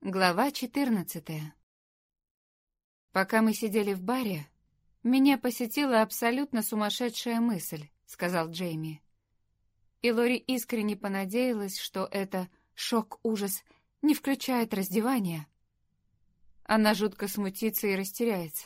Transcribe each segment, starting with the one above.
Глава 14. «Пока мы сидели в баре, меня посетила абсолютно сумасшедшая мысль», — сказал Джейми. И Лори искренне понадеялась, что это шок-ужас не включает раздевание. Она жутко смутится и растеряется.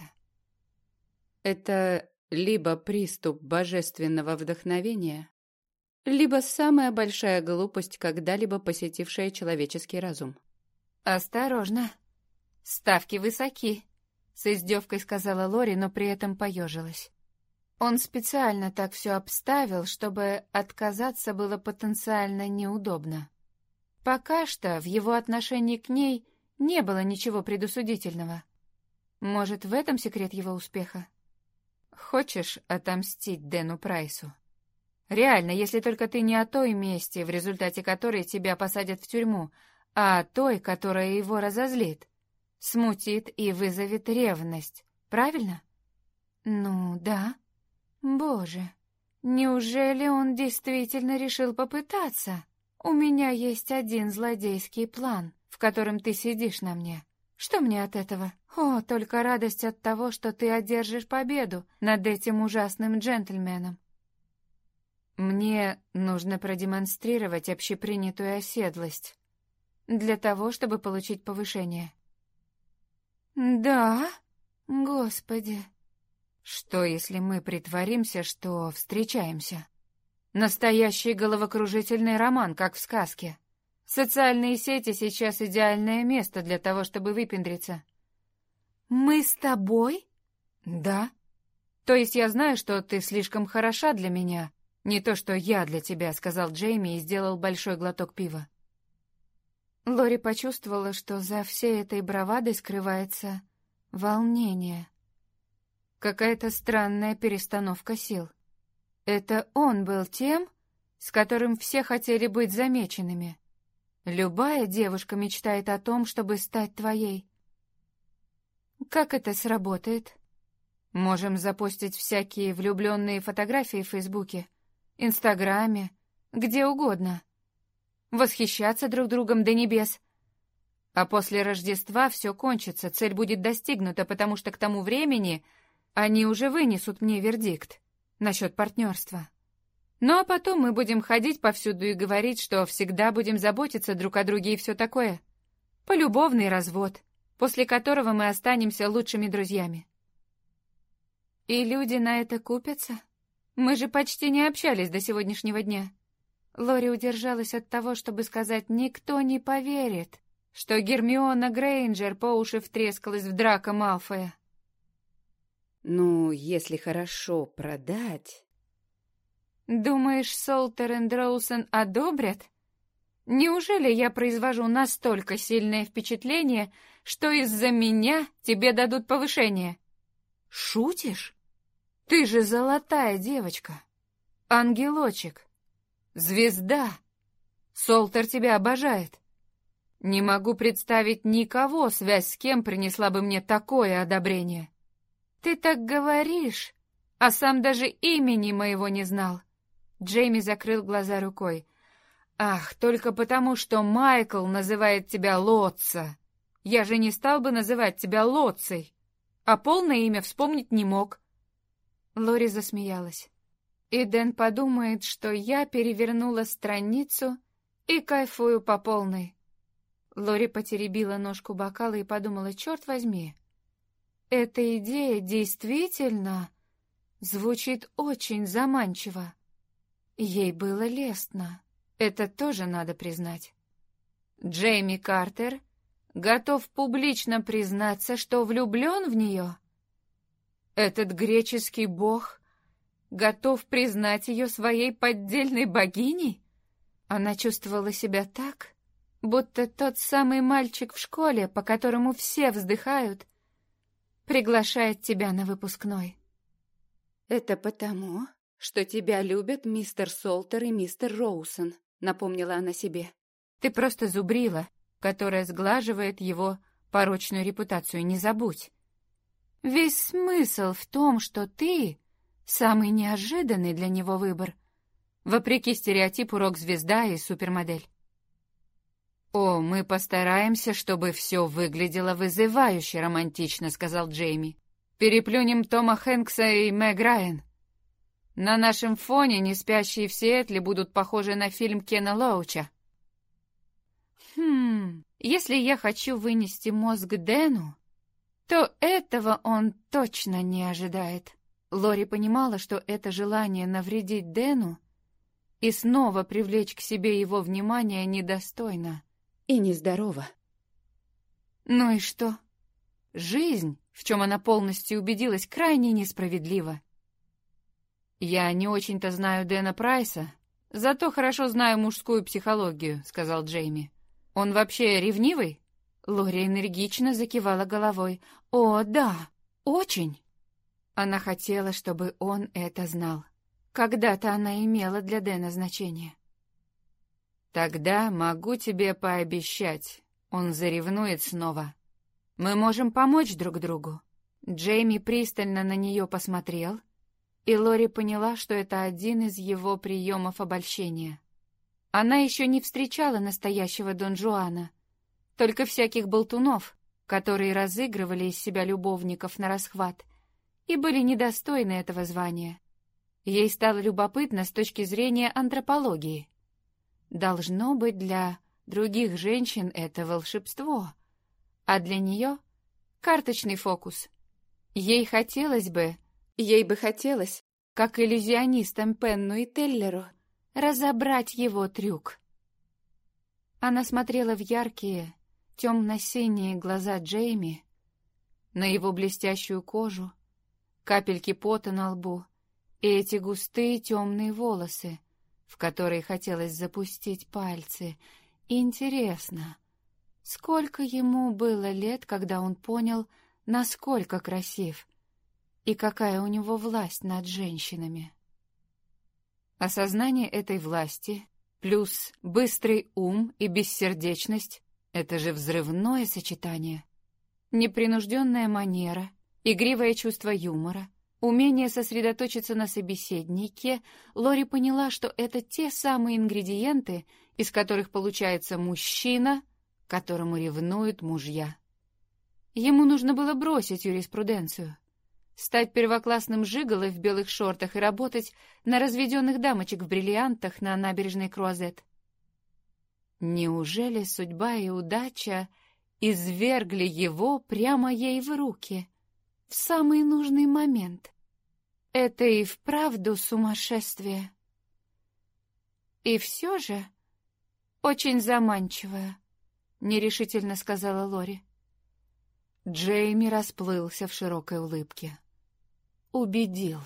Это либо приступ божественного вдохновения, либо самая большая глупость, когда-либо посетившая человеческий разум. «Осторожно, ставки высоки», — с издевкой сказала Лори, но при этом поежилась. Он специально так все обставил, чтобы отказаться было потенциально неудобно. Пока что в его отношении к ней не было ничего предосудительного. Может, в этом секрет его успеха? Хочешь отомстить Дэну Прайсу? Реально, если только ты не о той мести, в результате которой тебя посадят в тюрьму, а о той, которая его разозлит, смутит и вызовет ревность. Правильно? Ну, да. Боже, неужели он действительно решил попытаться? У меня есть один злодейский план, в котором ты сидишь на мне. Что мне от этого? О, только радость от того, что ты одержишь победу над этим ужасным джентльменом. Мне нужно продемонстрировать общепринятую оседлость для того, чтобы получить повышение. Да? Господи. Что, если мы притворимся, что встречаемся? Настоящий головокружительный роман, как в сказке. Социальные сети сейчас идеальное место для того, чтобы выпендриться. Мы с тобой? Да. То есть я знаю, что ты слишком хороша для меня. Не то, что я для тебя, сказал Джейми и сделал большой глоток пива. Лори почувствовала, что за всей этой бравадой скрывается волнение. Какая-то странная перестановка сил. Это он был тем, с которым все хотели быть замеченными. Любая девушка мечтает о том, чтобы стать твоей. Как это сработает? Можем запостить всякие влюбленные фотографии в Фейсбуке, Инстаграме, где угодно. Восхищаться друг другом до небес. А после Рождества все кончится, цель будет достигнута, потому что к тому времени они уже вынесут мне вердикт насчет партнерства. Ну а потом мы будем ходить повсюду и говорить, что всегда будем заботиться друг о друге и все такое. Полюбовный развод, после которого мы останемся лучшими друзьями. И люди на это купятся? Мы же почти не общались до сегодняшнего дня. Лори удержалась от того, чтобы сказать: никто не поверит, что Гермиона Грейнджер по уши втрескалась в Драко Малфоя. Ну, если хорошо продать... Думаешь, Солтер и Роусон одобрят? Неужели я произвожу настолько сильное впечатление, что из-за меня тебе дадут повышение? Шутишь? Ты же золотая девочка, ангелочек. Звезда! Солтер тебя обожает. Не могу представить никого, связь с кем принесла бы мне такое одобрение. Ты так говоришь, а сам даже имени моего не знал. Джейми закрыл глаза рукой. Ах, только потому, что Майкл называет тебя Лотца. Я же не стал бы называть тебя Лотцей, а полное имя вспомнить не мог. Лори засмеялась. И Дэн подумает, что я перевернула страницу и кайфую по полной. Лори потеребила ножку бокала и подумала: черт возьми, эта идея действительно звучит очень заманчиво. Ей было лестно, это тоже надо признать. Джейми Картер готов публично признаться, что влюблен в нее. Этот греческий бог готов признать ее своей поддельной богиней? Она чувствовала себя так, будто тот самый мальчик в школе, по которому все вздыхают, приглашает тебя на выпускной. Это потому, что тебя любят мистер Солтер и мистер Роусон, напомнила она себе. Ты просто зубрила, которая сглаживает его порочную репутацию, не забудь. Весь смысл в том, что ты самый неожиданный для него выбор, вопреки стереотипу рок-звезда и супермодель. «О, мы постараемся, чтобы все выглядело вызывающе романтично», — сказал Джейми. «Переплюнем Тома Хэнкса и Мэг Райан. На нашем фоне «Не спящие в Сиэтле» будут похожи на фильм Кена Лоуча». Если я хочу вынести мозг Дэну, то этого он точно не ожидает». Лори понимала, что это желание навредить Дэну и снова привлечь к себе его внимание недостойно. И нездорово. Ну и что? Жизнь, в чем она полностью убедилась, крайне несправедлива. «Я не очень-то знаю Дэна Прайса, зато хорошо знаю мужскую психологию», — сказал Джейми. «Он вообще ревнивый?» Лори энергично закивала головой. «О, да, очень!» Она хотела, чтобы он это знал. Когда-то она имела для Дэна значение. «Тогда могу тебе пообещать, он заревнует снова. Мы можем помочь друг другу». Джейми пристально на нее посмотрел, и Лори поняла, что это один из его приемов обольщения. Она еще не встречала настоящего Дон Жуана, только всяких болтунов, которые разыгрывали из себя любовников нарасхват и были недостойны этого звания. Ей стало любопытно с точки зрения антропологии. Должно быть, для других женщин это волшебство, а для нее — карточный фокус. Ей бы хотелось, как иллюзионистам Пенну и Теллеру, разобрать его трюк. Она смотрела в яркие, темно-синие глаза Джейми, на его блестящую кожу, капельки пота на лбу и эти густые темные волосы, в которые хотелось запустить пальцы. Интересно, сколько ему было лет, когда он понял, насколько красив и какая у него власть над женщинами. Осознание этой власти плюс быстрый ум и бессердечность — это же взрывное сочетание. Непринужденная манера, игривое чувство юмора, умение сосредоточиться на собеседнике. Лори поняла, что это те самые ингредиенты, из которых получается мужчина, которому ревнуют мужья. Ему нужно было бросить юриспруденцию, стать первоклассным жиголо в белых шортах и работать на разведенных дамочек в бриллиантах на набережной Круазет. Неужели судьба и удача извергли его прямо ей в руки в самый нужный момент? Это и вправду сумасшествие. И все же очень заманчивое, нерешительно сказала Лори. Джейми расплылся в широкой улыбке. Убедил.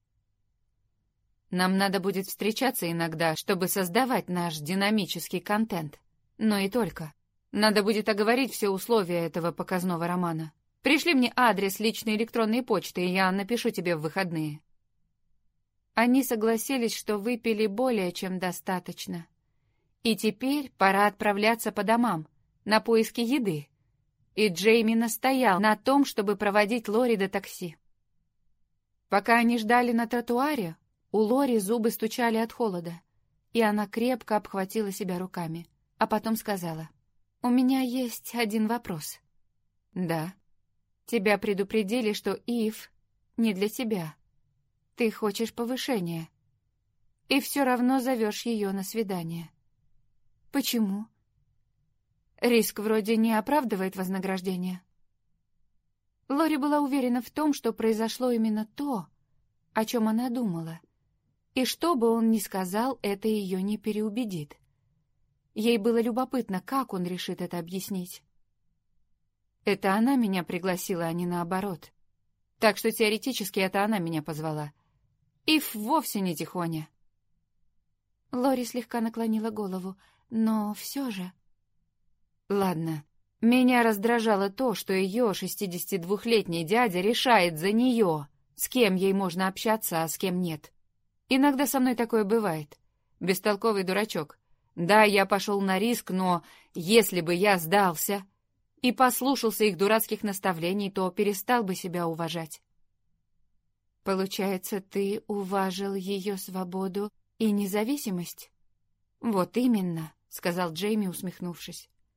Нам надо будет встречаться иногда, чтобы создавать наш динамический контент. Но и только. Надо будет оговорить все условия этого показного романа. Пришли мне адрес личной электронной почты, и я напишу тебе в выходные. Они согласились, что выпили более чем достаточно. И теперь пора отправляться по домам, на поиски еды. И Джейми настоял на том, чтобы проводить Лори до такси. Пока они ждали на тротуаре, у Лори зубы стучали от холода, и она крепко обхватила себя руками, а потом сказала: «У меня есть один вопрос». «Да». «Тебя предупредили, что Ив не для тебя. Ты хочешь повышения. И все равно зовешь ее на свидание. Почему? Риск вроде не оправдывает вознаграждение». Лори была уверена в том, что произошло именно то, о чем она думала, и что бы он ни сказал, это ее не переубедит. Ей было любопытно, как он решит это объяснить. Это она меня пригласила, а не наоборот. Так что теоретически это она меня позвала. Ив вовсе не тихоня. Лори слегка наклонила голову, но все же... Ладно, меня раздражало то, что ее 62-летний дядя решает за нее, с кем ей можно общаться, а с кем нет. Иногда со мной такое бывает. Бестолковый дурачок. Да, я пошел на риск, но если бы я сдался и послушался их дурацких наставлений, то перестал бы себя уважать. Получается, ты уважил ее свободу и независимость? Вот именно, сказал Джейми, усмехнувшись.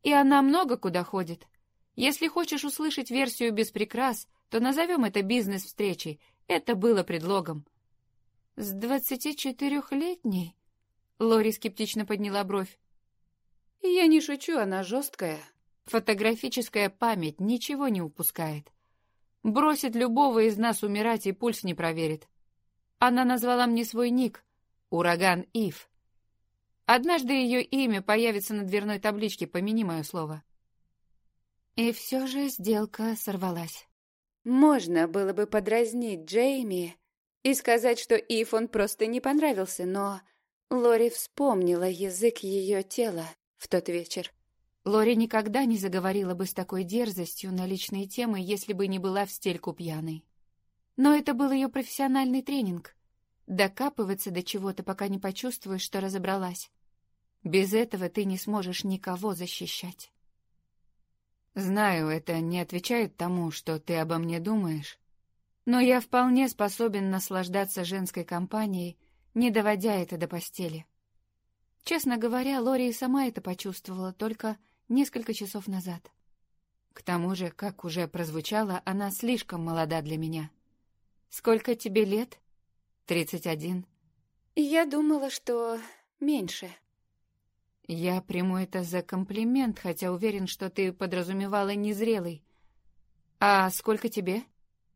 И она много куда ходит. Если хочешь услышать версию без прикрас, то назовем это бизнес-встречей. Это было предлогом. С 24-летней? Лори скептично подняла бровь. Я не шучу, она жесткая. Фотографическая память ничего не упускает. Бросит любого из нас умирать и пульс не проверит. Она назвала мне свой ник — Ураган Ив. Однажды ее имя появится на дверной табличке, помяни мое слово. И все же сделка сорвалась. Можно было бы подразнить Джейми и сказать, что Ив он просто не понравился, но Лори вспомнила язык ее тела в тот вечер. Лори никогда не заговорила бы с такой дерзостью на личные темы, если бы не была в стельку пьяной. Но это был ее профессиональный тренинг. Докапываться до чего-то, пока не почувствуешь, что разобралась. Без этого ты не сможешь никого защищать. Знаю, это не отвечает тому, что ты обо мне думаешь, но я вполне способен наслаждаться женской компанией, не доводя это до постели. Честно говоря, Лори и сама это почувствовала только несколько часов назад. К тому же, как уже прозвучало, она слишком молода для меня. Сколько тебе лет? 31. Я думала, что меньше. Я приму это за комплимент, хотя уверен, что ты подразумевала незрелый. А сколько тебе?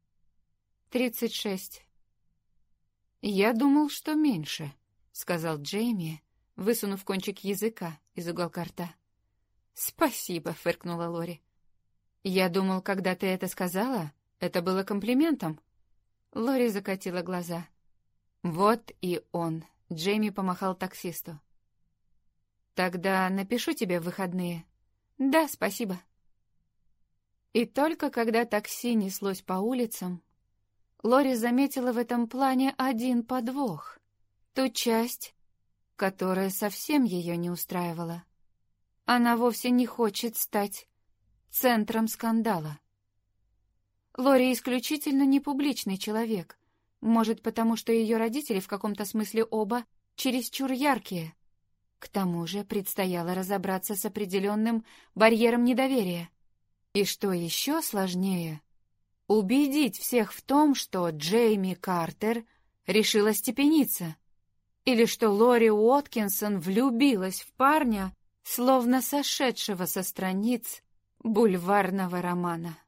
36. Я думал, что меньше, сказал Джейми, высунув кончик языка из уголка рта. Спасибо, фыркнула Лори. Я думал, когда ты это сказала, это было комплиментом. Лори закатила глаза. Вот и он. Джейми помахал таксисту. Тогда напишу тебе в выходные. Да, спасибо. И только когда такси неслось по улицам, Лори заметила в этом плане один подвох. Ту часть, которая совсем ее не устраивала. Она вовсе не хочет стать центром скандала. Лори исключительно не публичный человек. Может, потому что ее родители в каком-то смысле оба чересчур яркие. К тому же предстояло разобраться с определенным барьером недоверия. И что еще сложнее, убедить всех в том, что Джейми Картер решила степениться, или что Лори Уоткинсон влюбилась в парня, словно сошедшего со страниц бульварного романа.